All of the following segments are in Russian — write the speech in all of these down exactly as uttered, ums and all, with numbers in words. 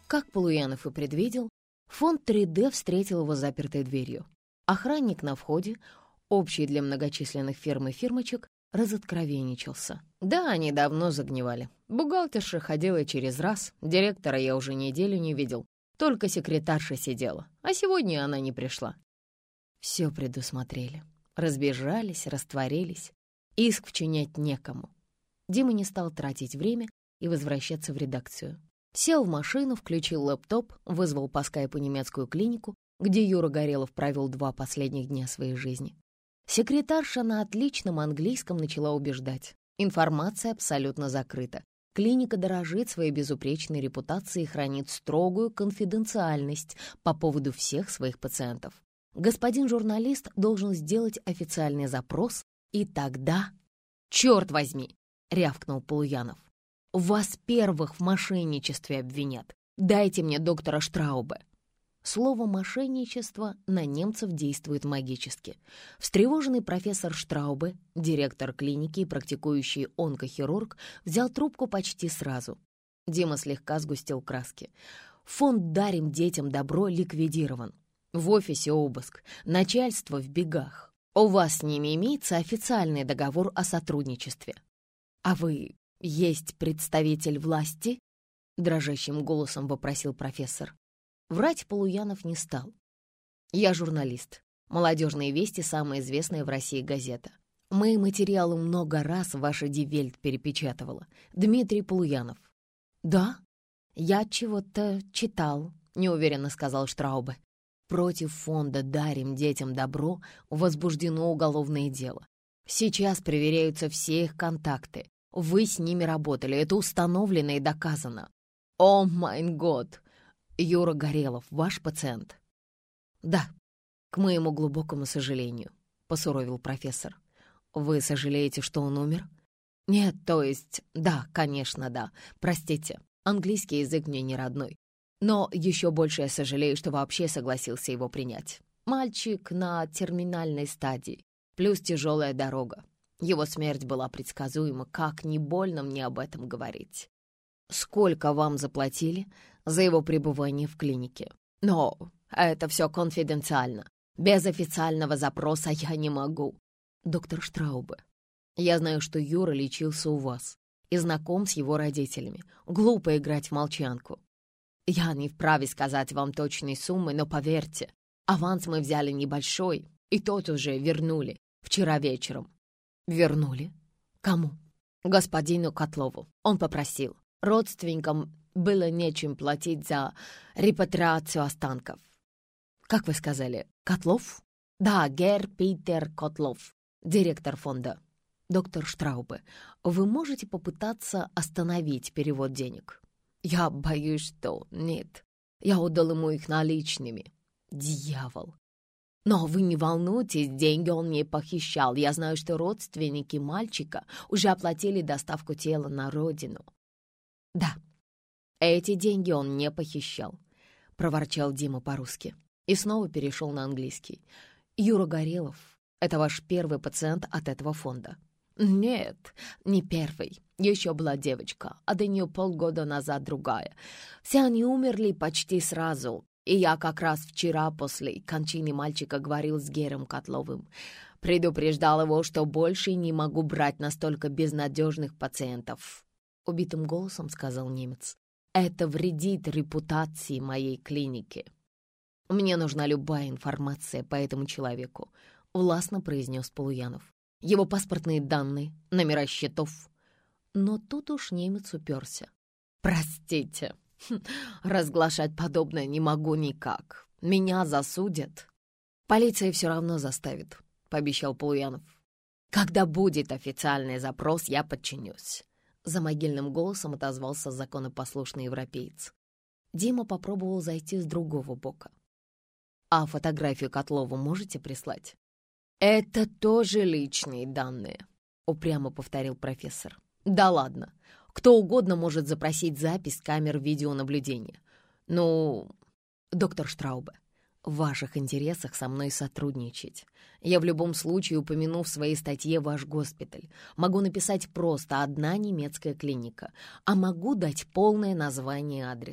Как Полуянов и предвидел, фонд три дэ встретил его запертой дверью. Охранник на входе, общий для многочисленных фирм и фирмочек, разоткровенничался. Да, они давно загнивали. Бухгалтерша ходила через раз, директора я уже неделю не видел, только секретарша сидела, а сегодня она не пришла. Все предусмотрели. Разбежались, растворились. Иск вчинять некому. Дима не стал тратить время и возвращаться в редакцию. Сел в машину, включил лэптоп, вызвал по скайпу немецкую клинику, где Юра Горелов провел два последних дня своей жизни. Секретарша на отличном английском начала убеждать. Информация абсолютно закрыта. Клиника дорожит своей безупречной репутацией и хранит строгую конфиденциальность по поводу всех своих пациентов. Господин журналист должен сделать официальный запрос, и тогда... «Черт возьми!» — рявкнул Полуянов. «Вас первых в мошенничестве обвинят. Дайте мне доктора Штраубе». Слово «мошенничество» на немцев действует магически. Встревоженный профессор Штраубе, директор клиники и практикующий онкохирург, взял трубку почти сразу. Дима слегка сгустил краски. Фонд «Дарим детям добро» ликвидирован. В офисе обыск, начальство в бегах. У вас с ними имеется официальный договор о сотрудничестве. А вы есть представитель власти? Дрожащим голосом вопросил профессор. Врать Полуянов не стал. Я журналист. «Молодежные вести» — самая известная в России газета. Мои материалы много раз ваша Die Welt перепечатывала. Дмитрий Полуянов. Да, я чего-то читал, неуверенно сказал Штраубе. Против фонда «Дарим детям добро» возбуждено уголовное дело. Сейчас проверяются все их контакты. Вы с ними работали, это установлено и доказано. О майн год! Юра Горелов, ваш пациент? Да, к моему глубокому сожалению, посуровил профессор. Вы сожалеете, что он умер? Нет, то есть, да, конечно, да. Простите, английский язык мне не родной. Но еще больше я сожалею, что вообще согласился его принять. Мальчик на терминальной стадии, плюс тяжелая дорога. Его смерть была предсказуема, как не больно мне об этом говорить. Сколько вам заплатили за его пребывание в клинике? Но это все конфиденциально. Без официального запроса я не могу. Доктор Штраубе, я знаю, что Юра лечился у вас и знаком с его родителями. Глупо играть в молчанку. Я не вправе сказать вам точной суммы, но поверьте, аванс мы взяли небольшой, и тот уже вернули вчера вечером. Вернули? Кому? Господину Котлову. Он попросил. Родственникам было нечем платить за репатриацию останков. Как вы сказали, Котлов? Да, Герр Питер Котлов, директор фонда. Доктор Штраубе, вы можете попытаться остановить перевод денег? Я боюсь, что нет. Я отдал ему их наличными. Дьявол. Но вы не волнуйтесь, деньги он не похищал. Я знаю, что родственники мальчика уже оплатили доставку тела на родину. Да, эти деньги он не похищал, проворчал Дима по-русски и снова перешел на английский. Юра Горелов — это ваш первый пациент от этого фонда? Нет, не первый. Еще была девочка, а до нее полгода назад другая. Все они умерли почти сразу, и я как раз вчера после кончины мальчика говорил с Гером Котловым. Предупреждал его, что больше не могу брать настолько безнадежных пациентов. Убитым голосом сказал немец. Это вредит репутации моей клиники. Мне нужна любая информация по этому человеку, властно произнес Полуянов. Его паспортные данные, номера счетов. Но тут уж немец уперся. Простите, разглашать подобное не могу никак. Меня засудят. Полиция все равно заставит, пообещал Полуянов. Когда будет официальный запрос, я подчинюсь. За могильным голосом отозвался законопослушный европеец. Дима попробовал зайти с другого бока. «А фотографию Котлова можете прислать?» «Это тоже личные данные», — упрямо повторил профессор. «Да ладно, кто угодно может запросить запись камер видеонаблюдения. Ну, доктор Штраубе, в ваших интересах со мной сотрудничать. Я в любом случае упомяну в своей статье ваш госпиталь. Могу написать просто «одна немецкая клиника», а могу дать полное название и адрес.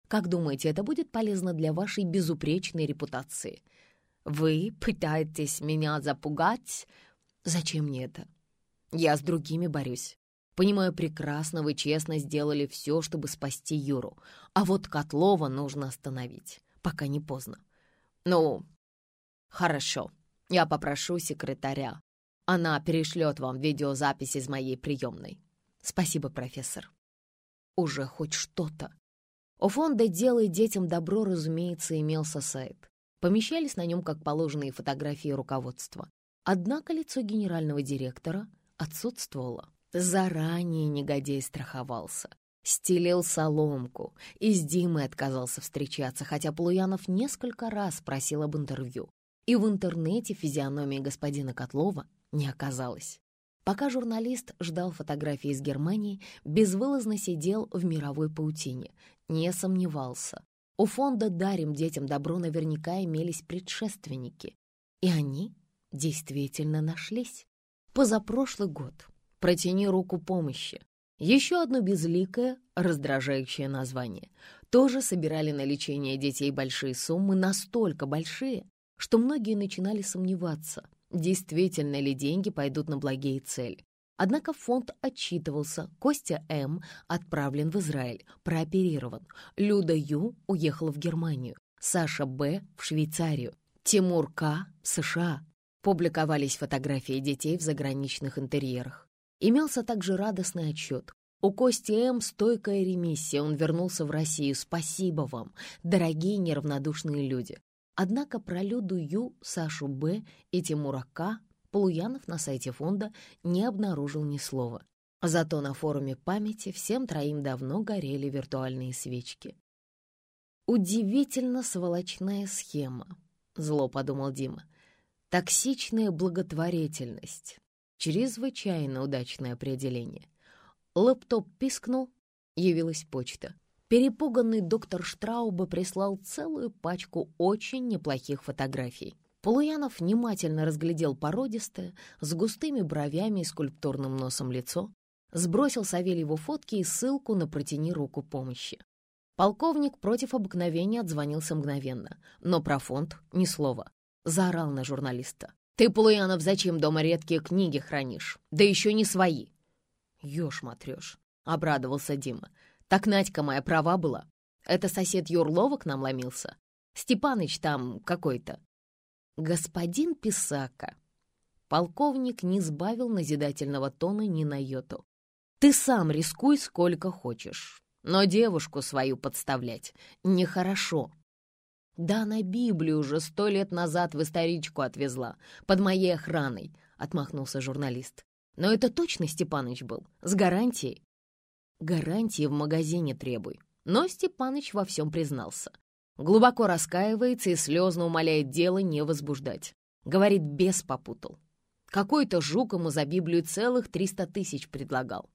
Как думаете, это будет полезно для вашей безупречной репутации? Вы пытаетесь меня запугать? Зачем мне это? Я с другими борюсь. Понимаю прекрасно, вы честно сделали все, чтобы спасти Юру. А вот Котлова нужно остановить, пока не поздно. Ну, хорошо. Я попрошу секретаря. Она перешлет вам видеозапись из моей приемной. Спасибо, профессор. Уже хоть что-то. У фонда «Делай детям добро», разумеется, имелся сайт. Помещались на нем, как положено, и фотографии руководства. Однако лицо генерального директора отсутствовало. Заранее негодяй страховался. Стелил соломку. И с Димой отказался встречаться, хотя Полуянов несколько раз просил об интервью. И в интернете физиономии господина Котлова не оказалось. Пока журналист ждал фотографии из Германии, безвылазно сидел в мировой паутине. Не сомневался. У фонда «Дарим детям добро» наверняка имелись предшественники. И они действительно нашлись. Позапрошлый год. «Протяни руку помощи». Еще одно безликое, раздражающее название. Тоже собирали на лечение детей большие суммы, настолько большие, что многие начинали сомневаться, действительно ли деньги пойдут на благие цели. Однако фонд отчитывался. Костя М. отправлен в Израиль, прооперирован. Люда Ю. уехала в Германию. Саша Б. в Швейцарию. Тимур К. в США. Публиковались фотографии детей в заграничных интерьерах. Имелся также радостный отчет. У Кости М. стойкая ремиссия, он вернулся в Россию. Спасибо вам, дорогие неравнодушные люди. Однако про Люду Ю, Сашу Б. и Тимура К. Полуянов на сайте фонда не обнаружил ни слова. Зато на форуме памяти всем троим давно горели виртуальные свечки. «Удивительно сволочная схема», — зло подумал Дима. «Токсичная благотворительность. Чрезвычайно удачное определение». Лэптоп пискнул, явилась почта. Перепуганный доктор Штрауба прислал целую пачку очень неплохих фотографий. Полуянов внимательно разглядел породистое, с густыми бровями и скульптурным носом лицо, сбросил Савельеву фотки и ссылку на «Протяни руку помощи». Полковник против обыкновения отзвонился мгновенно, но про фонд ни слова. Заорал на журналиста. «Ты, Полуянов, зачем дома редкие книги хранишь? Да еще не свои!» «Ешь-матрешь», — обрадовался Дима. «Так Надька моя права была. Это сосед Юрлова к нам ломился. Степаныч там какой-то». «Господин Писака». Полковник не сбавил назидательного тона ни на йоту. «Ты сам рискуй сколько хочешь, но девушку свою подставлять нехорошо». «Да она Библию уже сто лет назад в историчку отвезла, под моей охраной», — отмахнулся журналист. «Но это точно Степаныч был? С гарантией?» «Гарантии в магазине требуй». Но Степаныч во всем признался. Глубоко раскаивается и слезно умоляет дело не возбуждать. Говорит, бес попутал. Какой-то жук ему за Библию целых триста тысяч предлагал.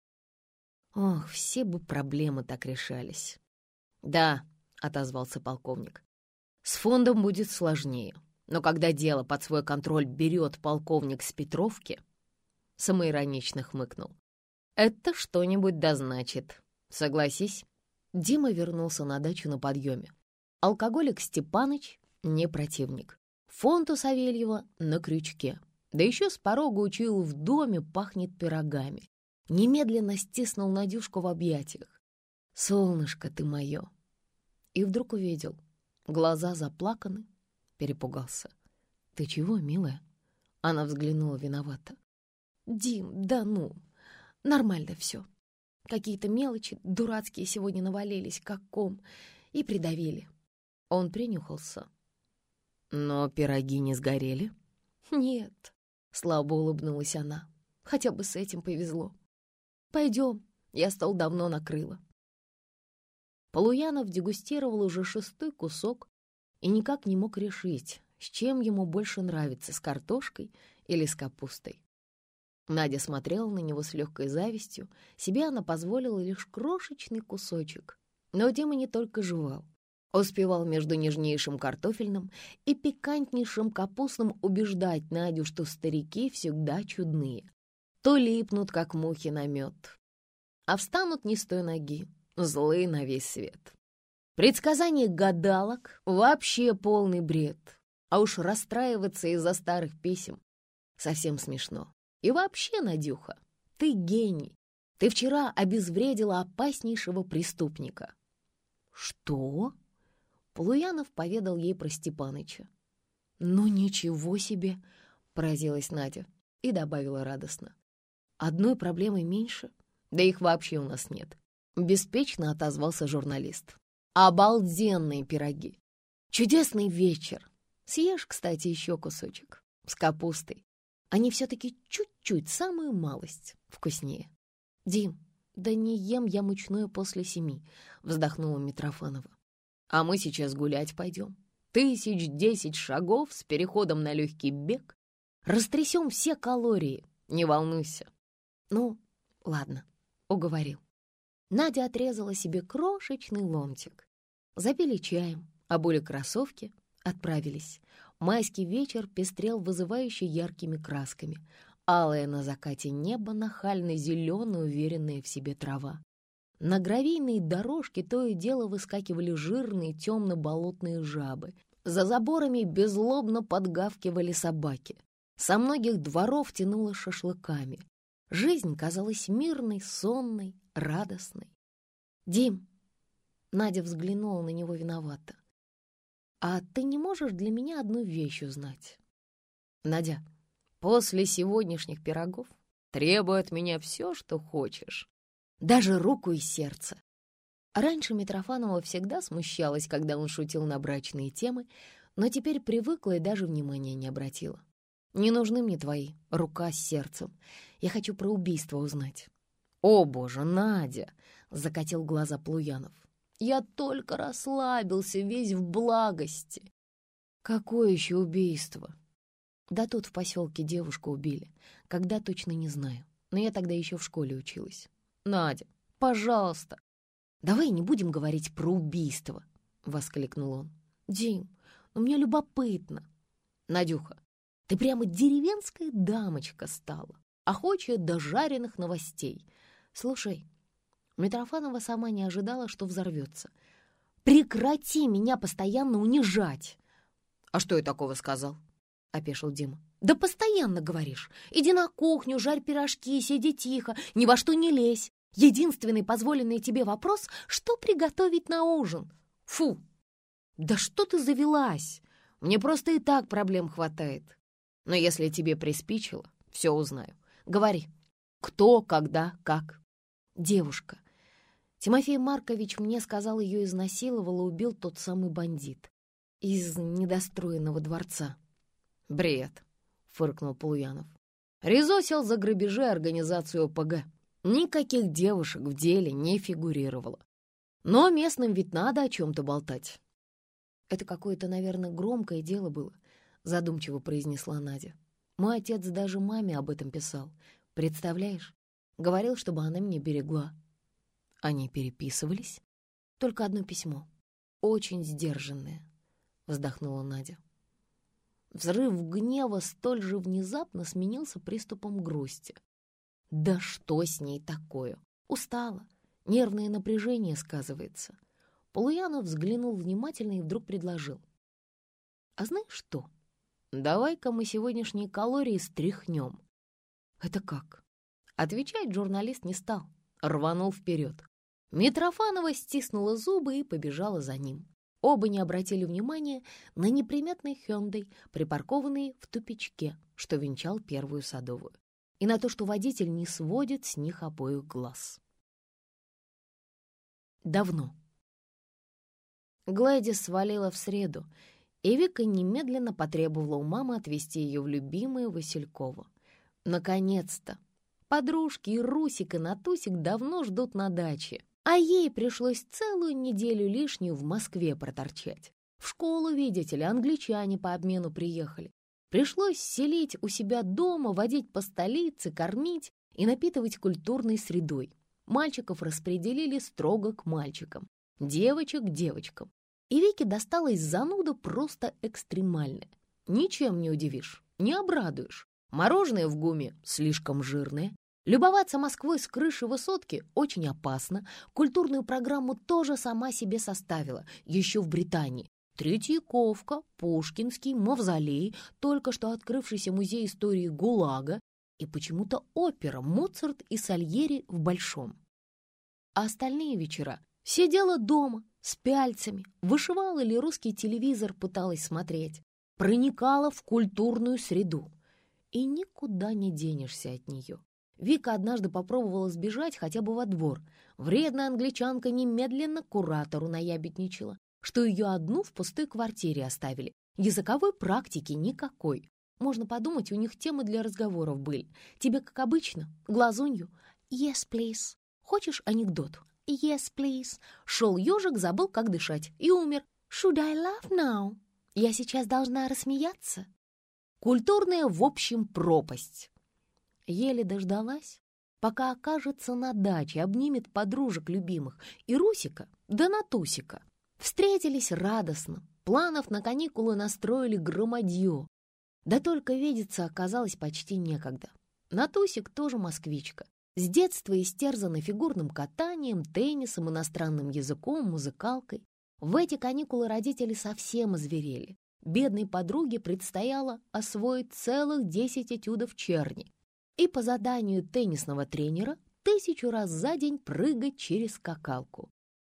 Ох, все бы проблемы так решались. «Да», — отозвался полковник, — «с фондом будет сложнее. Но когда дело под свой контроль берет полковник с Петровки...» Самоиронично хмыкнул. «Это что-нибудь да значит. Согласись?» Дима вернулся на дачу на подъеме. Алкоголик Степаныч не противник. Фонд у Савельева на крючке. Да еще с порога учуял, в доме пахнет пирогами. Немедленно стиснул Надюшку в объятиях. «Солнышко ты мое!» И вдруг увидел. Глаза заплаканы. Перепугался. «Ты чего, милая?» Она взглянула виновато. «Дим, да ну, нормально все. Какие-то мелочи дурацкие сегодня навалились, как ком, и придавили». Он принюхался. «Но пироги не сгорели?» «Нет», — слабо улыбнулась она. «Хотя бы с этим повезло. Пойдем, я стол давно накрыла». Полуянов дегустировал уже шестой кусок и никак не мог решить, с чем ему больше нравится, с картошкой или с капустой. Надя смотрела на него с легкой завистью. Себе она позволила лишь крошечный кусочек. Но Дима не только жевал. Успевал между нежнейшим картофельным и пикантнейшим капустным убеждать Надю, что старики всегда чудные. То липнут, как мухи на мед, а встанут не с той ноги, злые на весь свет. Предсказание гадалок — вообще полный бред. А уж расстраиваться из-за старых писем совсем смешно. И вообще, Надюха, ты гений. Ты вчера обезвредила опаснейшего преступника». «Что?» — Полуянов поведал ей про Степаныча. «Ну ничего себе!» — поразилась Надя и добавила радостно. «Одной проблемой меньше, да их вообще у нас нет», — беспечно отозвался журналист. «Обалденные пироги! Чудесный вечер! Съешь, кстати, еще кусочек с капустой. Они все-таки чуть-чуть, самую малость, вкуснее». «Дим, да не ем я мучное после семи», — вздохнула Митрофанова. «А мы сейчас гулять пойдем. Тысяч десять шагов с переходом на легкий бег. Растрясем все калории, не волнуйся». «Ну, ладно, уговорил». Надя отрезала себе крошечный ломтик. Запили чаем, обули кроссовки, отправились. Майский вечер пестрел вызывающе яркими красками. Алое на закате небо, нахально зеленая, уверенная в себе трава. На гравийной дорожке то и дело выскакивали жирные темно-болотные жабы. За заборами беззлобно подгавкивали собаки. Со многих дворов тянуло шашлыками. Жизнь казалась мирной, сонной, радостной. «Дим», — Надя взглянула на него виновато, «а ты не можешь для меня одну вещь узнать?» «Надя, после сегодняшних пирогов требуй от меня все, что хочешь, даже руку и сердце». Раньше Митрофанова всегда смущалась, когда он шутил на брачные темы, но теперь привыкла и даже внимания не обратила. «Не нужны мне твои рука с сердцем. Я хочу про убийство узнать». «О, боже, Надя!» — закатил глаза Плуянов. «Я только расслабился, весь в благости». «Какое еще убийство?» «Да тут в поселке девушку убили. Когда, точно не знаю. Но я тогда еще в школе училась». «Надя, пожалуйста!» «Давай не будем говорить про убийство!» — воскликнул он. «Дим, ну мне любопытно». «Надюха, ты прямо деревенская дамочка стала, охочая до жареных новостей. Слушай». Митрофанова сама не ожидала, что взорвется. «Прекрати меня постоянно унижать!» «А что я такого сказал?» — опешил Дима. «Да постоянно говоришь. Иди на кухню, жарь пирожки, сиди тихо, ни во что не лезь. Единственный позволенный тебе вопрос — что приготовить на ужин? Фу! Да что ты завелась? Мне просто и так проблем хватает. Но если тебе приспичило, все узнаю. Говори, кто, когда, как». «Девушка. Тимофей Маркович мне сказал, ее изнасиловал и убил тот самый бандит из недостроенного дворца». «Бред», — фыркнул Полуянов. «Резосил за грабежи организацию ОПГ. Никаких девушек в деле не фигурировало. Но местным ведь надо о чем-то болтать». «Это какое-то, наверное, громкое дело было», — задумчиво произнесла Надя. «Мой отец даже маме об этом писал. Представляешь? Говорил, чтобы она меня берегла». «Они переписывались?» «Только одно письмо. Очень сдержанное», — вздохнула Надя. Взрыв гнева столь же внезапно сменился приступом грусти. Да что с ней такое? Устала. Нервное напряжение сказывается. Полуянов взглянул внимательно и вдруг предложил. «А знаешь что? Давай-ка мы сегодняшние калории стряхнем». «Это как?» Отвечать журналист не стал. Рванул вперед. Митрофанова стиснула зубы и побежала за ним. Оба не обратили внимания на неприметный Hyundai, припаркованный в тупичке, что венчал первую Садовую, и на то, что водитель не сводит с них обоих глаз. Давно. Глэдис свалила в среду, и Вика немедленно потребовала у мамы отвезти ее в любимое Васильково. Наконец-то! Подружки и Русик, и Натусик давно ждут на даче, а ей пришлось целую неделю лишнюю в Москве проторчать. В школу, видите ли, англичане по обмену приехали. Пришлось селить у себя дома, водить по столице, кормить и напитывать культурной средой. Мальчиков распределили строго к мальчикам, девочек к девочкам. И Вике досталась зануда просто экстремальная. Ничем не удивишь, не обрадуешь. Мороженое в ГУМе слишком жирное, Любоваться Москвой с крыши высотки очень опасно. Культурную программу тоже сама себе составила, еще в Британии. Третьяковка, Пушкинский, Мавзолей, только что открывшийся музей истории ГУЛАГа и почему-то опера «Моцарт» и «Сальери» в Большом. А остальные вечера сидела дома с пяльцами, вышивала или русский телевизор пыталась смотреть, проникала в культурную среду. И никуда не денешься от нее. Вика однажды попробовала сбежать хотя бы во двор. Вредная англичанка немедленно куратору наябедничала, что ее одну в пустой квартире оставили. Языковой практики никакой. Можно подумать, у них темы для разговоров были. Тебе, как обычно, глазунью. Yes, please. Хочешь анекдот? Yes, please. Шел ежик, забыл, как дышать, и умер. Should I laugh now? Я сейчас должна рассмеяться? Культурная, в общем, пропасть. Еле дождалась, пока окажется на даче, обнимет подружек любимых и Русика, да Натусика. Встретились радостно, планов на каникулы настроили громадье. Да только видеться оказалось почти некогда. Натусик тоже москвичка. С детства истерзана фигурным катанием, теннисом, иностранным языком, музыкалкой. В эти каникулы родители совсем озверели. Бедной подруге предстояло освоить целых десять этюдов черни и по заданию теннисного тренера тысячу раз за день прыгать через скакалку.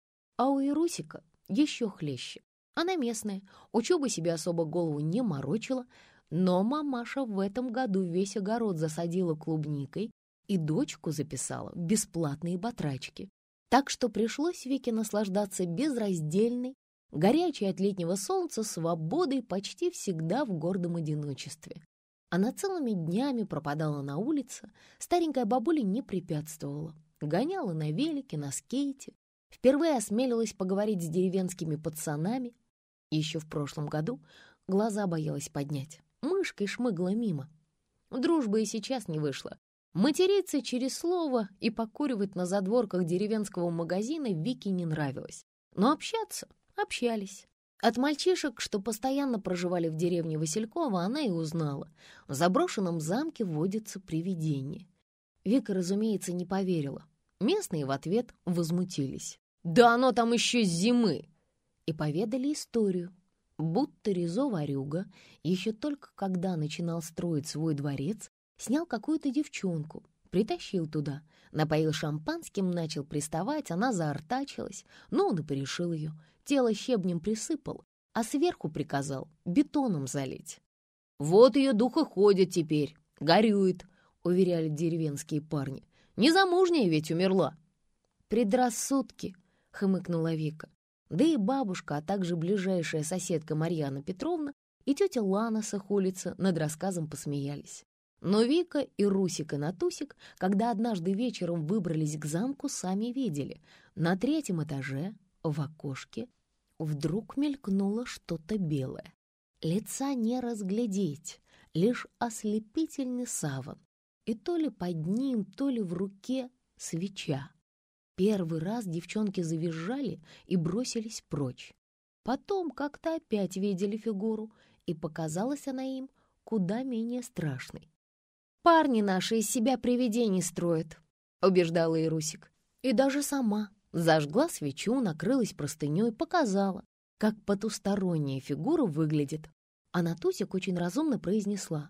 А у Ирусика еще хлеще. Она местная, учеба себе особо голову не морочила, но мамаша в этом году весь огород засадила клубникой и дочку записала в бесплатные батрачки. Так что пришлось Вике наслаждаться безраздельной, горячей от летнего солнца свободой почти всегда в гордом одиночестве. Она целыми днями пропадала на улице, старенькая бабуля не препятствовала. Гоняла на велике, на скейте. Впервые осмелилась поговорить с деревенскими пацанами. Еще в прошлом году глаза боялась поднять. Мышкой шмыгла мимо. Дружба и сейчас не вышла. Материться через слово и покуривать на задворках деревенского магазина Вике не нравилось. Но общаться общались. От мальчишек, что постоянно проживали в деревне Василькова, она и узнала. В заброшенном замке водится привидение. Вика, разумеется, не поверила. Местные в ответ возмутились. «Да оно там еще с зимы!» И поведали историю. Будто Резо Ворюга, еще только когда начинал строить свой дворец, снял какую-то девчонку, притащил туда, напоил шампанским, начал приставать, она заортачилась, но он и порешил ее. Тело щебнем присыпал, а сверху приказал бетоном залить. «Вот ее дух и ходит теперь, горюет», — уверяли деревенские парни. «Незамужняя ведь умерла». «Предрассудки», — хмыкнула Вика. Да и бабушка, а также ближайшая соседка Марьяна Петровна и тетя Лана с их улицы над рассказом посмеялись. Но Вика и Русик и Натусик, когда однажды вечером выбрались к замку, сами видели. На третьем этаже, в окошке, вдруг мелькнуло что-то белое. Лица не разглядеть, лишь ослепительный саван. И то ли под ним, то ли в руке свеча. Первый раз девчонки завизжали и бросились прочь. Потом как-то опять видели фигуру, и показалась она им куда менее страшной. «Парни наши из себя привидений строят», — убеждала Ирусик. И даже сама зажгла свечу, накрылась простыней, показала, как потусторонняя фигура выглядит. А Натусик очень разумно произнесла: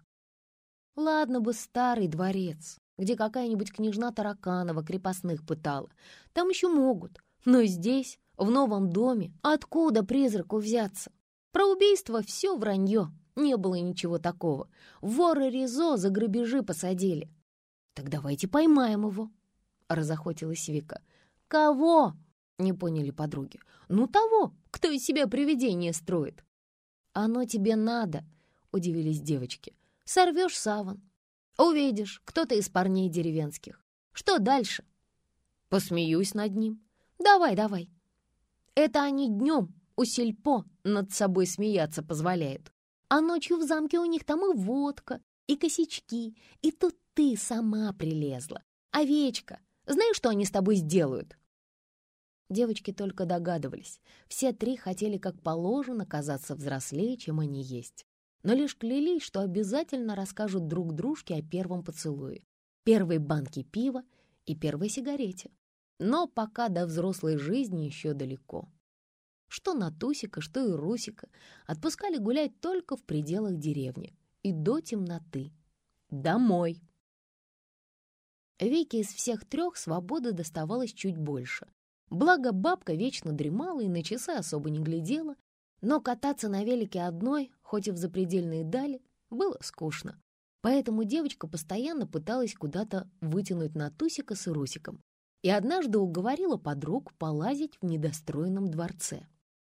«Ладно бы старый дворец, где какая-нибудь княжна Тараканова крепостных пытала. Там еще могут. Но здесь, в новом доме, откуда призраку взяться? Про убийство все вранье. Не было ничего такого. Вора Резо за грабежи посадили». «Так давайте поймаем его», — разохотилась Вика. «Кого?» — не поняли подруги. «Ну того, кто из себя привидение строит». «Оно тебе надо», — удивились девочки. «Сорвешь саван. Увидишь, кто-то из парней деревенских. Что дальше?» «Посмеюсь над ним». «Давай, давай». Это они днем у сельпо над собой смеяться позволяют. А ночью в замке у них там и водка, и косячки. И тут ты сама прилезла. Овечка, знаешь, что они с тобой сделают?» Девочки только догадывались. Все три хотели как положено казаться взрослее, чем они есть. Но лишь клялись, что обязательно расскажут друг дружке о первом поцелуе. первой банке пива и первой сигарете. Но пока до взрослой жизни еще далеко. Что Натусика, что и Русика отпускали гулять только в пределах деревни и до темноты. Домой. Вике из всех трех свободы доставалось чуть больше. Благо бабка вечно дремала и на часы особо не глядела, но кататься на велике одной, хоть и в запредельные дали, было скучно. Поэтому девочка постоянно пыталась куда-то вытянуть Натусика с Русиком и однажды уговорила подруг полазить в недостроенном дворце.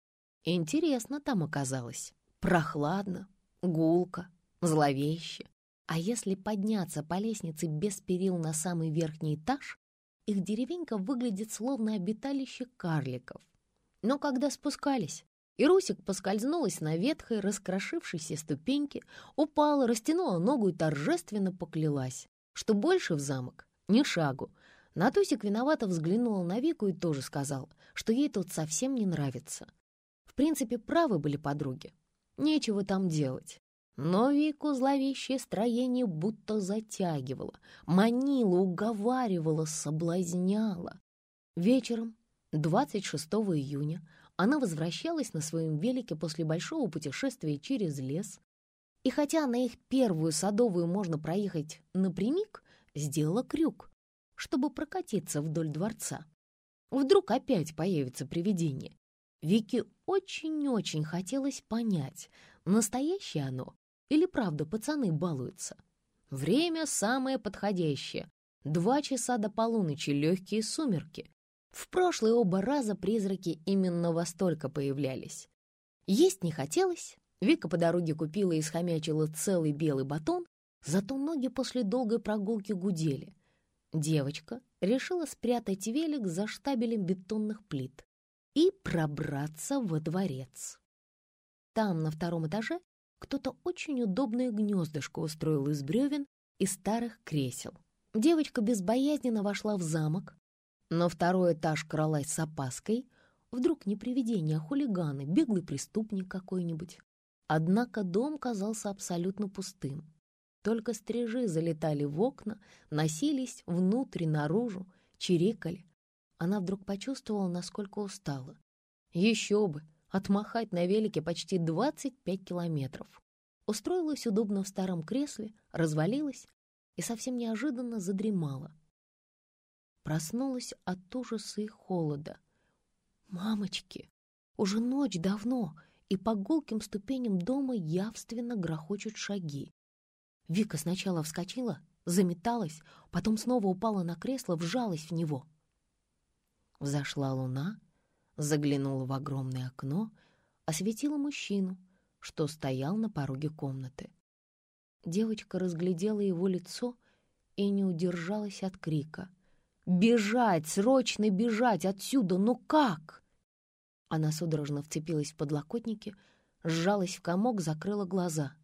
Интересно там оказалось. Прохладно, гулко, зловеще. А если подняться по лестнице без перил на самый верхний этаж, их деревенька выглядит словно обиталище карликов. Но когда спускались, и Русик поскользнулась на ветхой, раскрошившейся ступеньке, упала, растянула ногу и торжественно поклялась, что больше в замок ни шагу. Натусик виновато взглянула на Вику и тоже сказал, что ей тут совсем не нравится. В принципе, правы были подруги. Нечего там делать. Но Вику зловещее строение будто затягивало, манило, уговаривало, соблазняло. Вечером, двадцать шестого июня, она возвращалась на своем велике после большого путешествия через лес, и хотя на их первую садовую можно проехать напрямик, сделала крюк, чтобы прокатиться вдоль дворца. Вдруг опять появится привидение. Вике очень-очень хотелось понять, настоящее оно или правда пацаны балуются. Время самое подходящее. Два часа до полуночи, легкие сумерки. В прошлые оба раза призраки именно во столько появлялись. Есть не хотелось. Вика по дороге купила и схомячила целый белый батон, зато ноги после долгой прогулки гудели. Девочка решила спрятать велик за штабелем бетонных плит и пробраться во дворец. Там, на втором этаже, кто-то очень удобное гнездышко устроил из бревен и старых кресел. Девочка безбоязненно вошла в замок. На второй этаж кралась с опаской. Вдруг не привидение, а хулиганы, беглый преступник какой-нибудь. Однако дом казался абсолютно пустым. Только стрижи залетали в окна, носились внутрь и наружу, чирикали. Она вдруг почувствовала, насколько устала. Еще бы! Отмахать на велике почти двадцать пять километров. Устроилась удобно в старом кресле, развалилась и совсем неожиданно задремала. Проснулась от ужаса и холода. Мамочки, уже ночь давно, и по гулким ступеням дома явственно грохочут шаги. Вика сначала вскочила, заметалась, потом снова упала на кресло, вжалась в него. Взошла луна, заглянула в огромное окно, осветила мужчину, что стоял на пороге комнаты. Девочка разглядела его лицо и не удержалась от крика. «Бежать! Срочно бежать отсюда! Ну как?» Она судорожно вцепилась в подлокотники, сжалась в комок, закрыла глаза.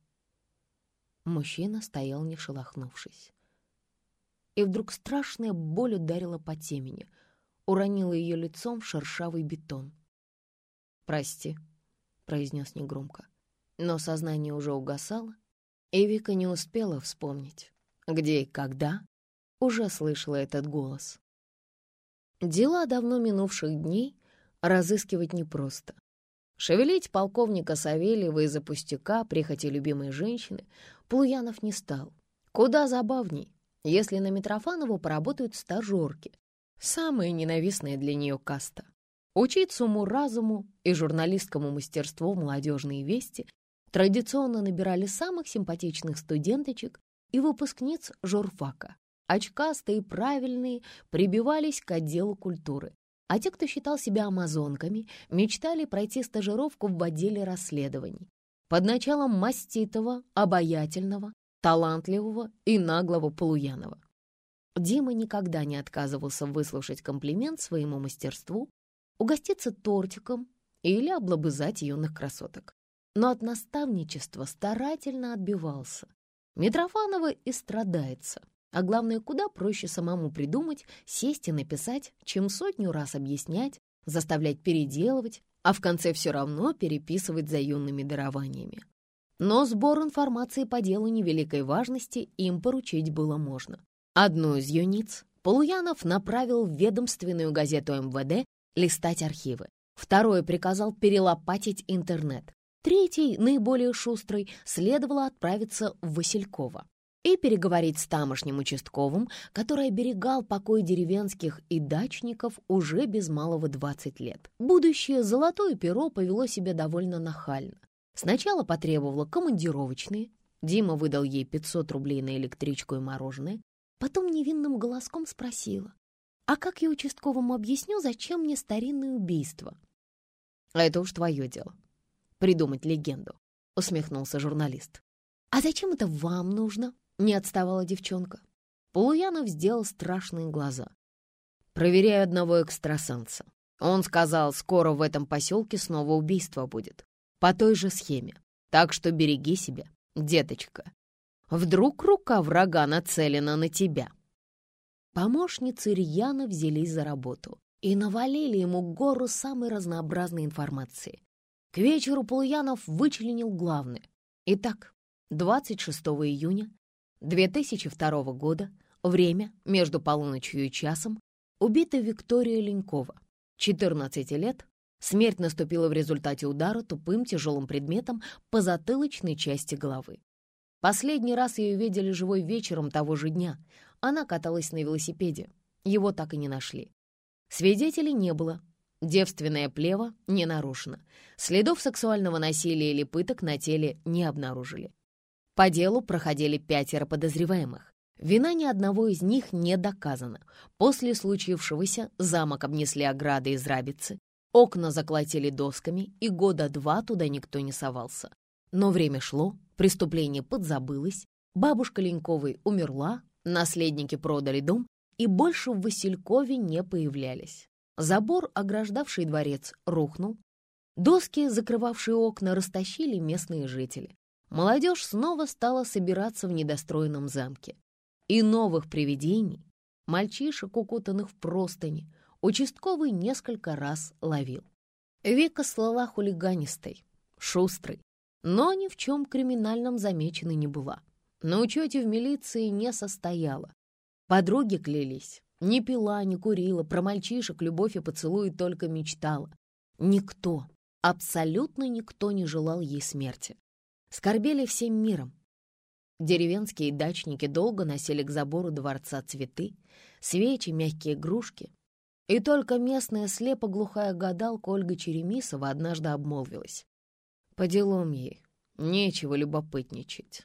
Мужчина стоял, не шелохнувшись. И вдруг страшная боль ударила по темени, уронила ее лицом в шершавый бетон. «Прости», — произнес негромко. Но сознание уже угасало, и Вика не успела вспомнить, где и когда уже слышала этот голос. Дела давно минувших дней разыскивать непросто. Шевелить полковника Савельева из-за пустяка, прихоти любимой женщины, Плуянов не стал. Куда забавней, если на Митрофанову поработают стажерки, самая ненавистная для нее каста. Учиться уму-разуму и журналистскому мастерству молодежные вести традиционно набирали самых симпатичных студенточек и выпускниц журфака. Очкастые и правильные прибивались к отделу культуры, а те, кто считал себя амазонками, мечтали пройти стажировку в отделе расследований под началом маститого, обаятельного, талантливого и наглого Полуянова. Дима никогда не отказывался выслушать комплимент своему мастерству, угоститься тортиком или облобызать юных красоток. Но от наставничества старательно отбивался. Митрофанова и страдается. А главное, куда проще самому придумать, сесть и написать, чем сотню раз объяснять, заставлять переделывать, а в конце все равно переписывать за юными дарованиями. Но сбор информации по делу невеликой важности им поручить было можно. Одну из юниц Полуянов направил в ведомственную газету эм вэ дэ листать архивы. Второй приказал перелопатить интернет. Третий, наиболее шустрый, следовало отправиться в Васильково и переговорить с тамошним участковым, который оберегал покой деревенских и дачников уже без малого двадцать лет. Будущее золотое перо повело себя довольно нахально. Сначала потребовало командировочные. Дима выдал ей пятьсот рублей на электричку и мороженое. Потом невинным голоском спросила: «А как я участковому объясню, зачем мне старинное убийство?» «А это уж твое дело. Придумать легенду», — усмехнулся журналист. «А зачем это вам нужно?» — не отставала девчонка. Полуянов сделал страшные глаза. «Проверяю одного экстрасенса. Он сказал, скоро в этом поселке снова убийство будет. По той же схеме. Так что береги себя, деточка. Вдруг рука врага нацелена на тебя». Помощницы рьяно взялись за работу и навалили ему гору самой разнообразной информации. К вечеру Полуянов вычленил главное. Итак, двадцать шестого июня две тысячи второго года, время между полуночью и часом, убита Виктория Ленькова, четырнадцати лет. Смерть наступила в результате удара тупым тяжелым предметом по затылочной части головы. Последний раз ее видели живой вечером того же дня. Она каталась на велосипеде. Его так и не нашли. Свидетелей не было. Девственное плево не нарушено. Следов сексуального насилия или пыток на теле не обнаружили. По делу проходили пятеро подозреваемых. Вина ни одного из них не доказана. После случившегося замок обнесли оградой из рабицы, окна заколотили досками, и года два туда никто не совался. Но время шло, преступление подзабылось, бабушка Леньковой умерла, наследники продали дом и больше в Василькове не появлялись. Забор, ограждавший дворец, рухнул. Доски, закрывавшие окна, растащили местные жители. Молодежь снова стала собираться в недостроенном замке. И новых привидений, мальчишек, укутанных в простыни, участковый несколько раз ловил. Вика слала хулиганистой, шустрой, но ни в чем криминальном замеченной не была. На учете в милиции не состояла. Подруги клялись, не пила, не курила, про мальчишек, любовь и поцелуи только мечтала. Никто, абсолютно никто не желал ей смерти. Скорбели всем миром. Деревенские дачники долго носили к забору дворца цветы, свечи, мягкие игрушки. И только местная слепо-глухая гадалка Ольга Черемисова однажды обмолвилась: «По делам ей, нечего любопытничать».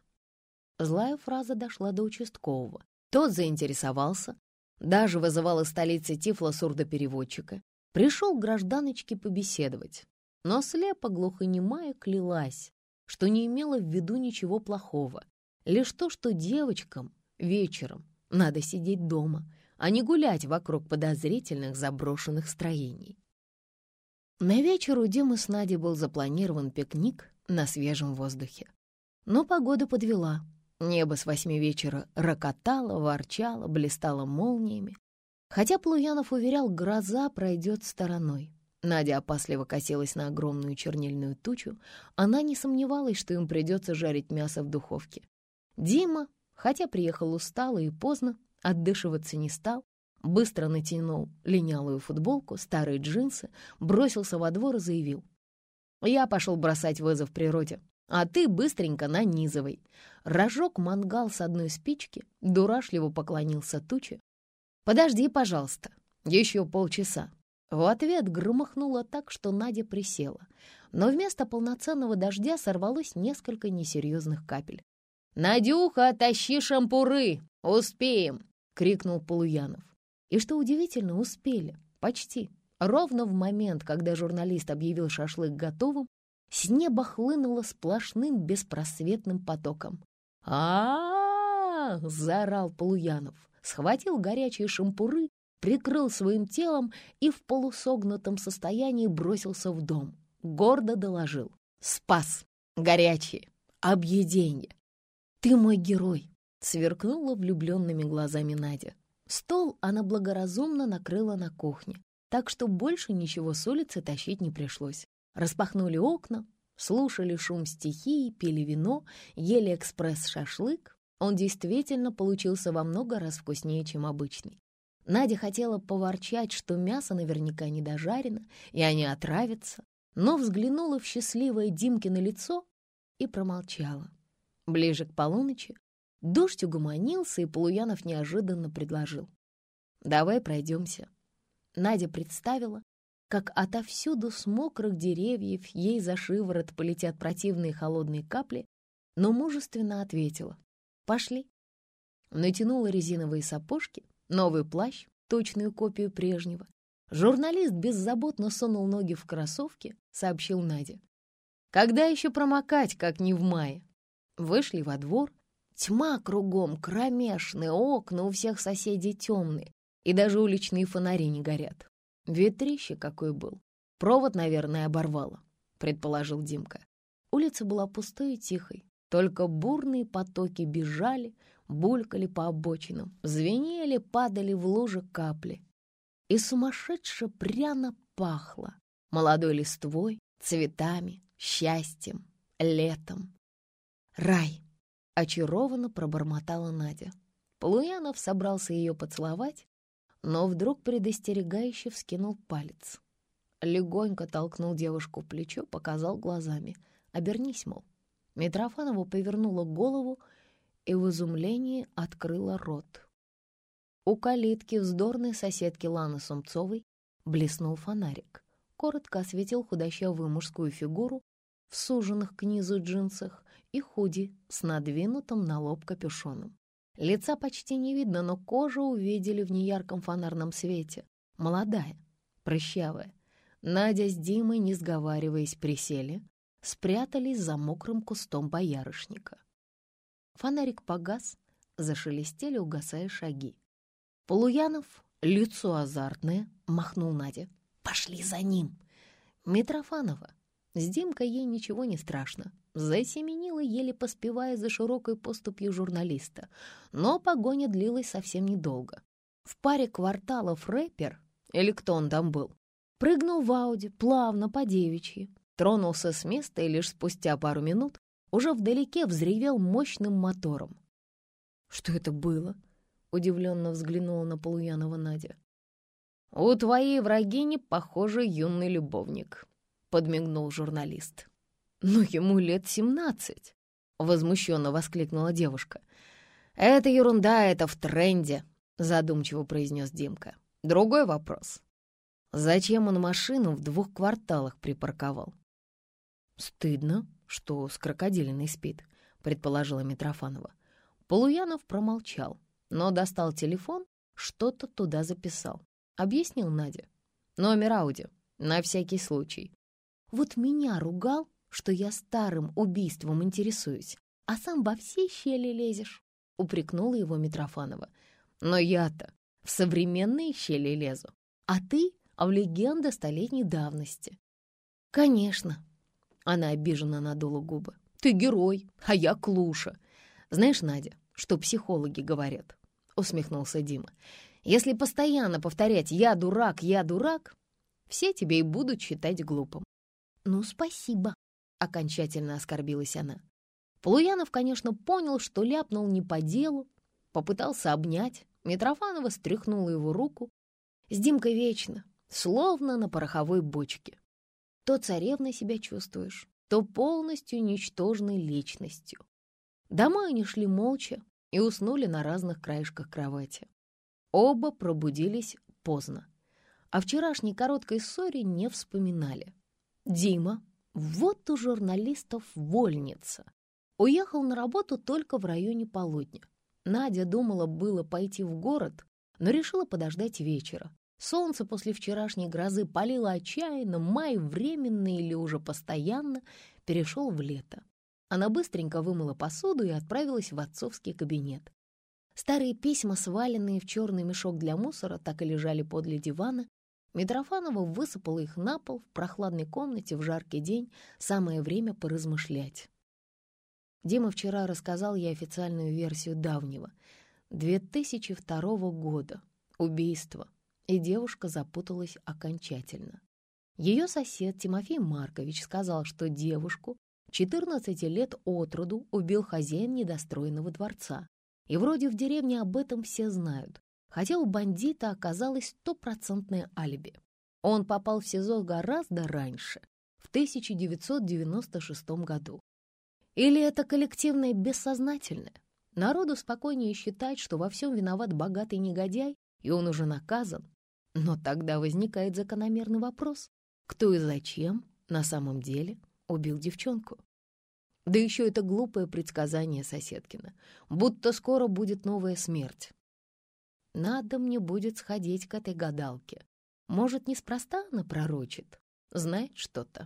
Злая фраза дошла до участкового. Тот заинтересовался, даже вызывал из столицы тифло-сурдопереводчика. Пришел к гражданочке побеседовать, но слепо-глухонемая клялась, что не имела в виду ничего плохого, лишь то, что девочкам вечером надо сидеть дома, а не гулять вокруг подозрительных заброшенных строений. На вечер у Димы с Надей был запланирован пикник на свежем воздухе. Но погода подвела. Небо с восьми вечера рокотало, ворчало, блистало молниями. Хотя Полуянов уверял, гроза пройдет стороной. Надя опасливо косилась на огромную чернильную тучу. Она не сомневалась, что им придется жарить мясо в духовке. Дима, хотя приехал устало и поздно, отдышиваться не стал, быстро натянул линялую футболку, старые джинсы, бросился во двор и заявил: «Я пошел бросать вызов природе, а ты быстренько нанизывай». Разжег мангал с одной спички, дурашливо поклонился туче. «Подожди, пожалуйста, еще полчаса». В ответ громыхнуло так, что Надя присела, но вместо полноценного дождя сорвалось несколько несерьезных капель. «Надюха, тащи шампуры! Успеем!» — крикнул Полуянов. И что удивительно, успели. Почти. Ровно в момент, когда журналист объявил шашлык готовым, с неба хлынуло сплошным беспросветным потоком. а, -а, -а, -а заорал Полуянов, схватил горячие шампуры, прикрыл своим телом и в полусогнутом состоянии бросился в дом. Гордо доложил: «Спас! Горячие! Объеденье! Ты мой герой!» — сверкнула влюбленными глазами Надя. Стол она благоразумно накрыла на кухне, так что больше ничего с улицы тащить не пришлось. Распахнули окна, слушали шум стихии, пили вино, ели экспресс-шашлык. Он действительно получился во много раз вкуснее, чем обычный. Надя хотела поворчать, что мясо наверняка недожарено, и они отравятся, но взглянула в счастливое Димкино лицо и промолчала. Ближе к полуночи дождь угомонился, и Полуянов неожиданно предложил: «Давай пройдемся». Надя представила, как отовсюду с мокрых деревьев ей за шиворот полетят противные холодные капли, но мужественно ответила: «Пошли». Натянула резиновые сапожки, новый плащ, точную копию прежнего. Журналист беззаботно сунул ноги в кроссовки, сообщил Наде: «Когда еще промокать, как не в мае?» Вышли во двор. Тьма кругом, кромешные, окна у всех соседей темные, и даже уличные фонари не горят. Ветрище какой был. Провод, наверное, оборвало, предположил Димка. Улица была пустой и тихой, только бурные потоки бежали, булькали по обочинам, звенели, падали в лужи капли. И сумасшедше пряно пахло молодой листвой, цветами, счастьем, летом. «Рай!» — очарованно пробормотала Надя. Полуянов собрался ее поцеловать, но вдруг предостерегающе вскинул палец. Легонько толкнул девушку в плечо, показал глазами: «Обернись, мол». Митрофанова повернула голову и в изумлении открыла рот. У калитки вздорной соседки Ланы Сумцовой блеснул фонарик, коротко осветил худощавую мужскую фигуру в суженных к низу джинсах и худи с надвинутым на лоб капюшоном. Лица почти не видно, но кожу увидели в неярком фонарном свете. Молодая, прыщавая. Надя с Димой, не сговариваясь, присели, спрятались за мокрым кустом боярышника. Фонарик погас, зашелестели, угасая шаги. Полуянов, лицо азартное, махнул Наде: «Пошли за ним!» Митрофанова. С Димкой ей ничего не страшно. Засеменила, еле поспевая за широкой поступью журналиста. Но погоня длилась совсем недолго. В паре кварталов рэпер, или кто он там был, прыгнул в Ауди, плавно, по-девичьи, тронулся с места и лишь спустя пару минут уже вдалеке взревел мощным мотором. «Что это было?» — удивленно взглянула на Полуянова Надя. «У твоей врагини, похоже, юный любовник», — подмигнул журналист. «Ну, ему лет семнадцать», — возмущенно воскликнула девушка. «Это ерунда, это в тренде», — задумчиво произнес Димка. «Другой вопрос. Зачем он машину в двух кварталах припарковал?» «Стыдно, что с крокодилиной спит», — предположила Митрофанова. Полуянов промолчал, но достал телефон, что-то туда записал. Объяснил Наде. «Номер Ауди, на всякий случай. Вот меня ругал, что я старым убийством интересуюсь, а сам во все щели лезешь», — упрекнула его Митрофанова. «Но я-то в современные щели лезу, а ты в легенды столетней давности». «Конечно», — она обиженно надула губы. «Ты герой, а я клуша. Знаешь, Надя, что психологи говорят?» — усмехнулся Дима. «Если постоянно повторять «я дурак, я дурак», все тебе и будут считать глупым». «Ну, спасибо», — окончательно оскорбилась она. Полуянов, конечно, понял, что ляпнул не по делу, попытался обнять. Митрофанова стряхнула его руку. С Димкой вечно, словно на пороховой бочке. То царевной себя чувствуешь, то полностью ничтожной личностью. Домой они шли молча и уснули на разных краешках кровати. Оба пробудились поздно. О вчерашней короткой ссоре не вспоминали. Дима, вот у журналистов вольница, уехал на работу только в районе полудня. Надя думала было пойти в город, но решила подождать вечера. Солнце после вчерашней грозы палило отчаянно, май временно или уже постоянно перешел в лето. Она быстренько вымыла посуду и отправилась в отцовский кабинет. Старые письма, сваленные в черный мешок для мусора, так и лежали подле дивана. Митрофанова высыпала их на пол в прохладной комнате в жаркий день. Самое время поразмышлять. Дима вчера рассказал ей официальную версию давнего, две тысячи второго года, убийство, и девушка запуталась окончательно. Ее сосед Тимофей Маркович сказал, что девушку четырнадцати лет от роду убил хозяин недостроенного дворца. И вроде в деревне об этом все знают, хотя у бандита оказалось стопроцентное алиби. Он попал в СИЗО гораздо раньше, в тысяча девятьсот девяносто шестом году. Или это коллективное бессознательное? Народу спокойнее считать, что во всем виноват богатый негодяй, и он уже наказан. Но тогда возникает закономерный вопрос: кто и зачем на самом деле убил девчонку? Да еще это глупое предсказание Соседкина, будто скоро будет новая смерть. Надо мне будет сходить к этой гадалке. Может, неспроста она пророчит, знает что-то.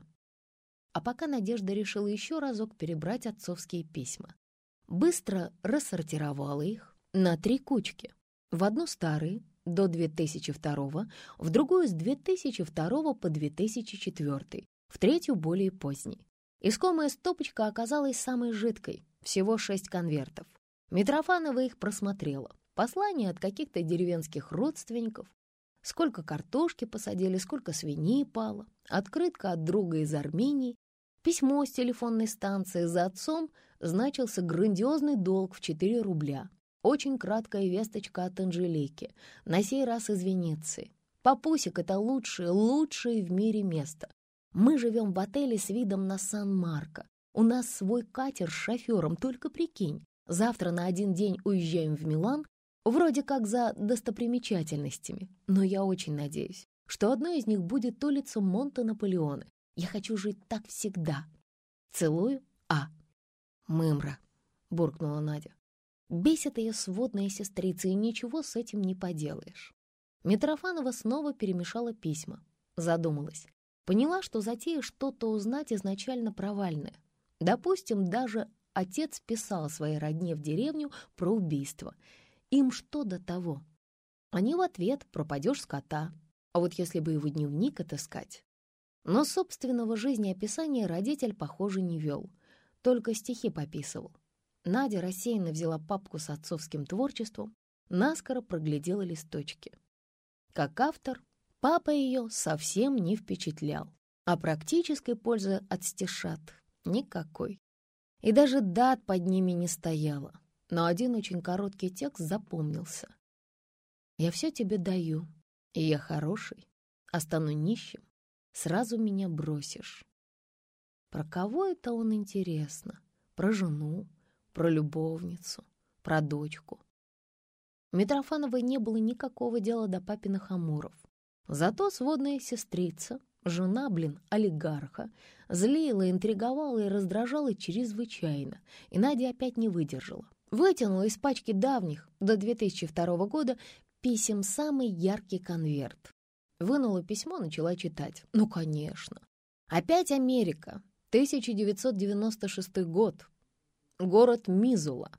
А пока Надежда решила еще разок перебрать отцовские письма. Быстро рассортировала их на три кучки. В одну старые, до две тысячи второго, в другую с две тысячи второго по две тысячи четвёртый, в третью более поздней. Искомая стопочка оказалась самой жидкой, всего шесть конвертов. Митрофанова их просмотрела. Послания от каких-то деревенских родственников. Сколько картошки посадили, сколько свиней пало. Открытка от друга из Армении. Письмо с телефонной станции. За отцом значился грандиозный долг в четыре рубля. Очень краткая весточка от Анжелики, на сей раз из Венеции. Папусик — это лучшее, лучшее в мире место. Мы живем в отеле с видом на Сан-Марко. У нас свой катер с шофером, только прикинь. Завтра на один день уезжаем в Милан, вроде как за достопримечательностями. Но я очень надеюсь, что одно из них будет улица Монте-Наполеоне. Я хочу жить так всегда. Целую, А. Мымра, буркнула Надя. Бесит ее сводная сестрица, и ничего с этим не поделаешь. Митрофанова снова перемешала письма. Задумалась. Поняла, что затея что-то узнать изначально провальная. Допустим, даже отец писал своей родне в деревню про убийство. Им что до того? Они в ответ: пропадешь скота. А вот если бы его дневник отыскать. Но собственного жизнеописания родитель, похоже, не вел. Только стихи пописывал. Надя рассеянно взяла папку с отцовским творчеством, наскоро проглядела листочки. Как автор, папа ее совсем не впечатлял, а практической пользы от стишат никакой. И даже дат под ними не стояло, но один очень короткий текст запомнился. «Я все тебе даю, и я хороший, а стану нищим, сразу меня бросишь». Про кого это он, интересно? Про жену? Про любовницу, про дочку. Митрофановой не было никакого дела до папиных амуров. Зато сводная сестрица, жена, блин, олигарха, злила, интриговала и раздражала чрезвычайно, и Надя опять не выдержала. Вытянула из пачки давних, до две тысячи второго года, писем самый яркий конверт. Вынула письмо, начала читать. Ну, конечно. Опять Америка, тысяча девятьсот девяносто шестой год. Город Мизула.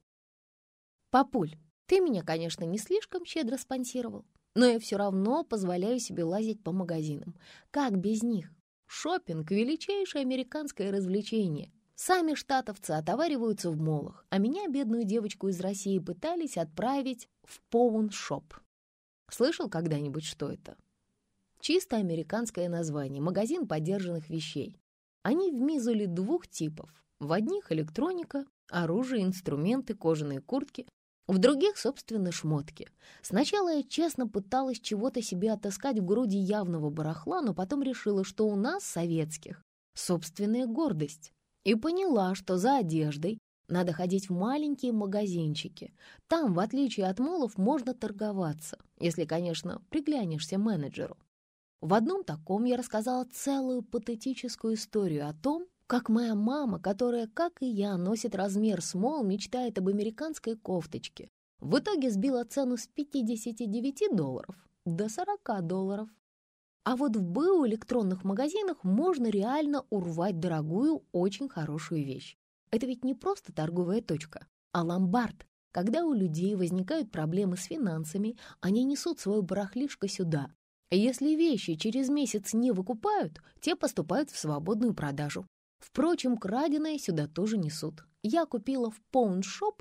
«Папуль, ты меня, конечно, не слишком щедро спонсировал, но я все равно позволяю себе лазить по магазинам. Как без них? Шопинг — величайшее американское развлечение. Сами штатовцы отовариваются в молах, а меня, бедную девочку из России, пытались отправить в пауншоп. Слышал когда-нибудь, что это? Чисто американское название — магазин подержанных вещей. Они в Мизуле двух типов. В одних электроника, оружие, инструменты, кожаные куртки, в других, собственно, шмотки. Сначала я честно пыталась чего-то себе отыскать в груди явного барахла, но потом решила, что у нас, советских, собственная гордость. И поняла, что за одеждой надо ходить в маленькие магазинчики. Там, в отличие от молов, можно торговаться, если, конечно, приглянешься менеджеру. В одном таком я рассказала целую патетическую историю о том, как моя мама, которая, как и я, носит размер смол, мечтает об американской кофточке, в итоге сбила цену с пятидесяти девяти долларов до сорока долларов. А вот в БУ электронных магазинах можно реально урвать дорогую, очень хорошую вещь. Это ведь не просто торговая точка, а ломбард. Когда у людей возникают проблемы с финансами, они несут свою барахлишко сюда. Если вещи через месяц не выкупают, те поступают в свободную продажу. Впрочем, краденое сюда тоже несут. Я купила в пауншоп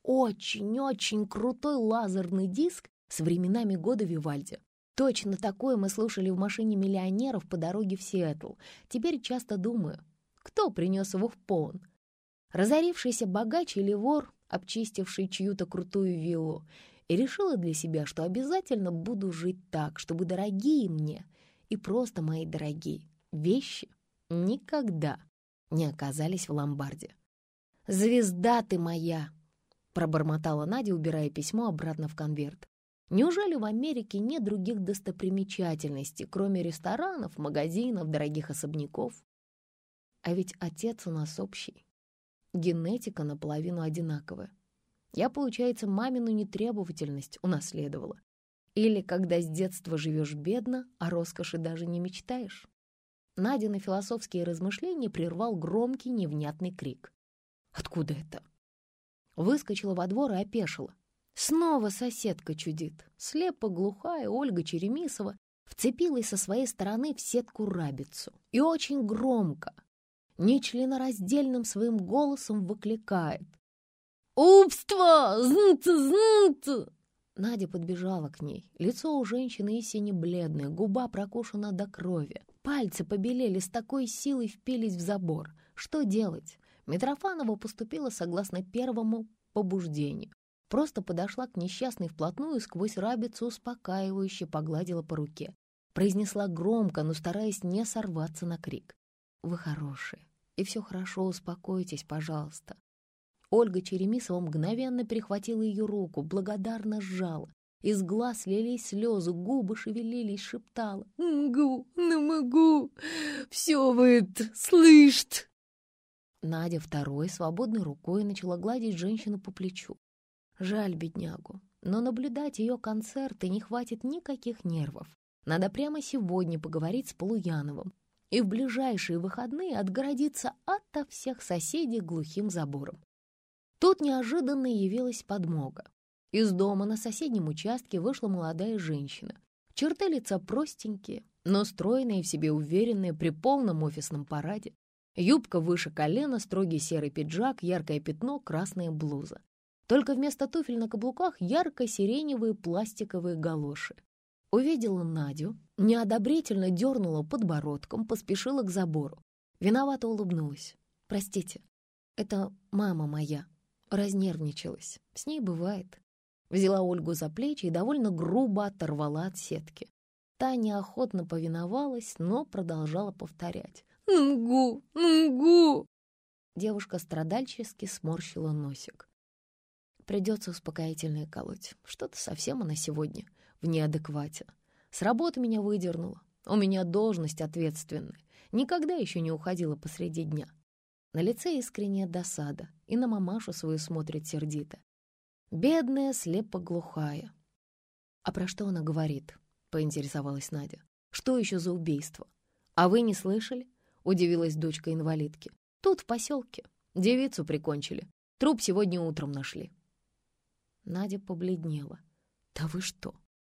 очень-очень крутой лазерный диск с временами года Вивальди. Точно такое мы слушали в машине миллионеров по дороге в Сиэтл. Теперь часто думаю, кто принес его в паун? Разорившийся богач или вор, обчистившей чью-то крутую виллу, и решила для себя, что обязательно буду жить так, чтобы дорогие мне и просто мои дорогие вещи никогда не оказались в ломбарде. «Звезда ты моя!» — пробормотала Надя, убирая письмо обратно в конверт. «Неужели в Америке нет других достопримечательностей, кроме ресторанов, магазинов, дорогих особняков? А ведь отец у нас общий. Генетика наполовину одинаковая. Я, получается, мамину нетребовательность унаследовала. Или когда с детства живешь бедно, о роскоши даже не мечтаешь». Надины философские размышления прервал громкий невнятный крик. «Откуда это?» Выскочила во двор и опешила. Снова соседка чудит. Слепо-глухая Ольга Черемисова вцепилась со своей стороны в сетку-рабицу и очень громко, нечленораздельным своим голосом выкликает: «Упство! Знт! Знт!» Надя подбежала к ней. Лицо у женщины истинно бледное, губа прокушена до крови. Пальцы побелели, с такой силой впились в забор. Что делать? Митрофанова поступила согласно первому побуждению. Просто подошла к несчастной вплотную и сквозь рабицу успокаивающе погладила по руке. Произнесла громко, но стараясь не сорваться на крик: «Вы хорошие, и все хорошо, успокойтесь, пожалуйста». Ольга Черемисова мгновенно перехватила ее руку, благодарно сжала. Из глаз лились слезы, губы шевелились, шептала: «Могу, не могу, все выйдет, слышит». Надя второй свободной рукой начала гладить женщину по плечу. Жаль беднягу, но наблюдать ее концерты не хватит никаких нервов. Надо прямо сегодня поговорить с Полуяновым и в ближайшие выходные отгородиться ото всех соседей глухим забором. Тут неожиданно явилась подмога. Из дома на соседнем участке вышла молодая женщина. Черты лица простенькие, но стройные, в себе уверенные при полном офисном параде. Юбка выше колена, строгий серый пиджак, яркое пятно, красная блуза. Только вместо туфель на каблуках ярко-сиреневые пластиковые галоши. Увидела Надю, неодобрительно дернула подбородком, поспешила к забору. Виновато улыбнулась. «Простите, это мама моя». Разнервничалась. С ней бывает. Взяла Ольгу за плечи и довольно грубо оторвала от сетки. Та неохотно повиновалась, но продолжала повторять: «Нгу, нгу». Девушка страдальчески сморщила носик. Придется успокоительное колоть. Что-то совсем она сегодня в неадеквате. С работы меня выдернула. У меня должность ответственная. Никогда еще не уходила посреди дня. На лице искренняя досада, и на мамашу свою смотрит сердито. Бедная слепоглухая. «А про что она говорит?» — поинтересовалась Надя. «Что еще за убийство?» «А вы не слышали?» — удивилась дочка инвалидки. «Тут, в поселке. Девицу прикончили. Труп сегодня утром нашли». Надя побледнела. «Да вы что?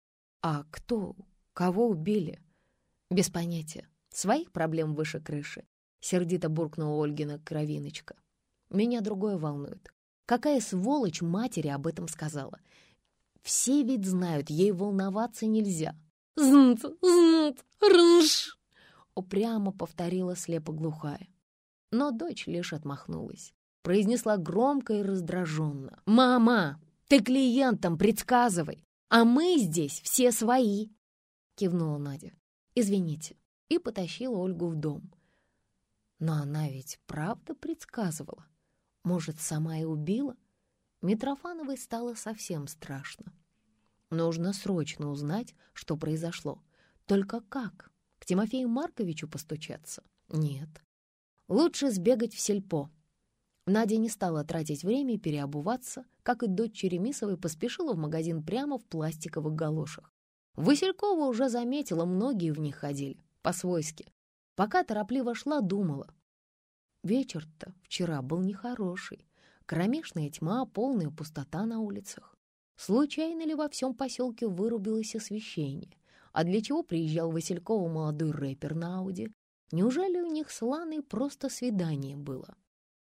А кто? Кого убили?» «Без понятия. Своих проблем выше крыши», — сердито буркнула Ольгина кровиночка. «Меня другое волнует. Какая сволочь матери об этом сказала? Все ведь знают, ей волноваться нельзя». «Знт, знт, рнш!» — упрямо повторила слепоглухая. Но дочь лишь отмахнулась. Произнесла громко и раздраженно: «Мама, ты клиентам предсказывай, а мы здесь все свои!» Кивнула Надя. «Извините», и потащила Ольгу в дом. Но она ведь правда предсказывала. Может, сама и убила? Митрофановой стало совсем страшно. Нужно срочно узнать, что произошло. Только как? К Тимофею Марковичу постучаться? Нет. Лучше сбегать в сельпо. Надя не стала тратить время и переобуваться, как и дочь Черемисовой поспешила в магазин прямо в пластиковых галошах. Василькова уже заметила, многие в них ходили, по-свойски. Пока торопливо шла, думала. Вечер-то вчера был нехороший. Кромешная тьма, полная пустота на улицах. Случайно ли во всем поселке вырубилось освещение? А для чего приезжал Василькова молодой рэпер на Ауди? Неужели у них с Ланой просто свидание было?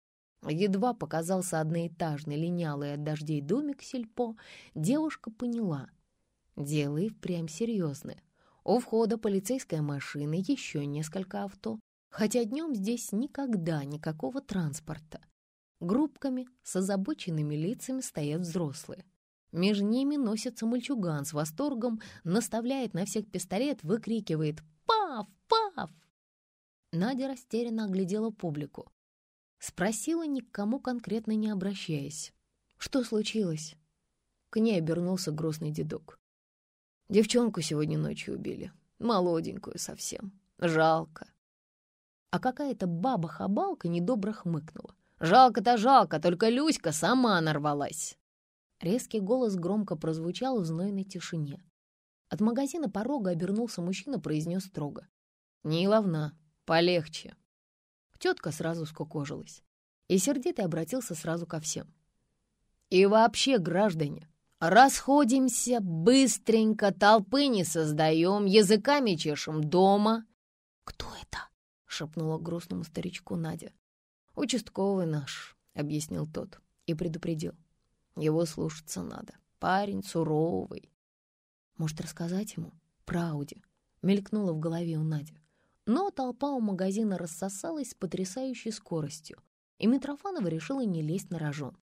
Едва показался одноэтажный, линялый от дождей домик сельпо, девушка поняла. Дело и впрямь серьезное. У входа полицейская машина, еще несколько авто. Хотя днем здесь никогда никакого транспорта. Группками с озабоченными лицами стоят взрослые. Между ними носится мальчуган с восторгом, наставляет на всех пистолет, выкрикивает «Пав! Пав!». Надя растерянно оглядела публику. Спросила, ни к кому конкретно не обращаясь: «Что случилось?» К ней обернулся грустный дедок. «Девчонку сегодня ночью убили. Молоденькую совсем. Жалко». А какая-то баба-хабалка недобро хмыкнула. «Жалко-то жалко, только Люська сама нарвалась». Резкий голос громко прозвучал в знойной тишине. От магазина порога обернулся мужчина, произнес строго: «Ниловна, полегче». Тетка сразу скукожилась и сердито обратился сразу ко всем. «И вообще, граждане, расходимся быстренько, толпы не создаем, языками чешем дома». «Кто это?» — шепнула грустному старичку Надя. «Участковый наш», — объяснил тот и предупредил. «Его слушаться надо. Парень суровый». «Может, рассказать ему про Ауди?» — мелькнуло в голове у Нади. Но толпа у магазина рассосалась с потрясающей скоростью, и Митрофанова решила не лезть на рожон.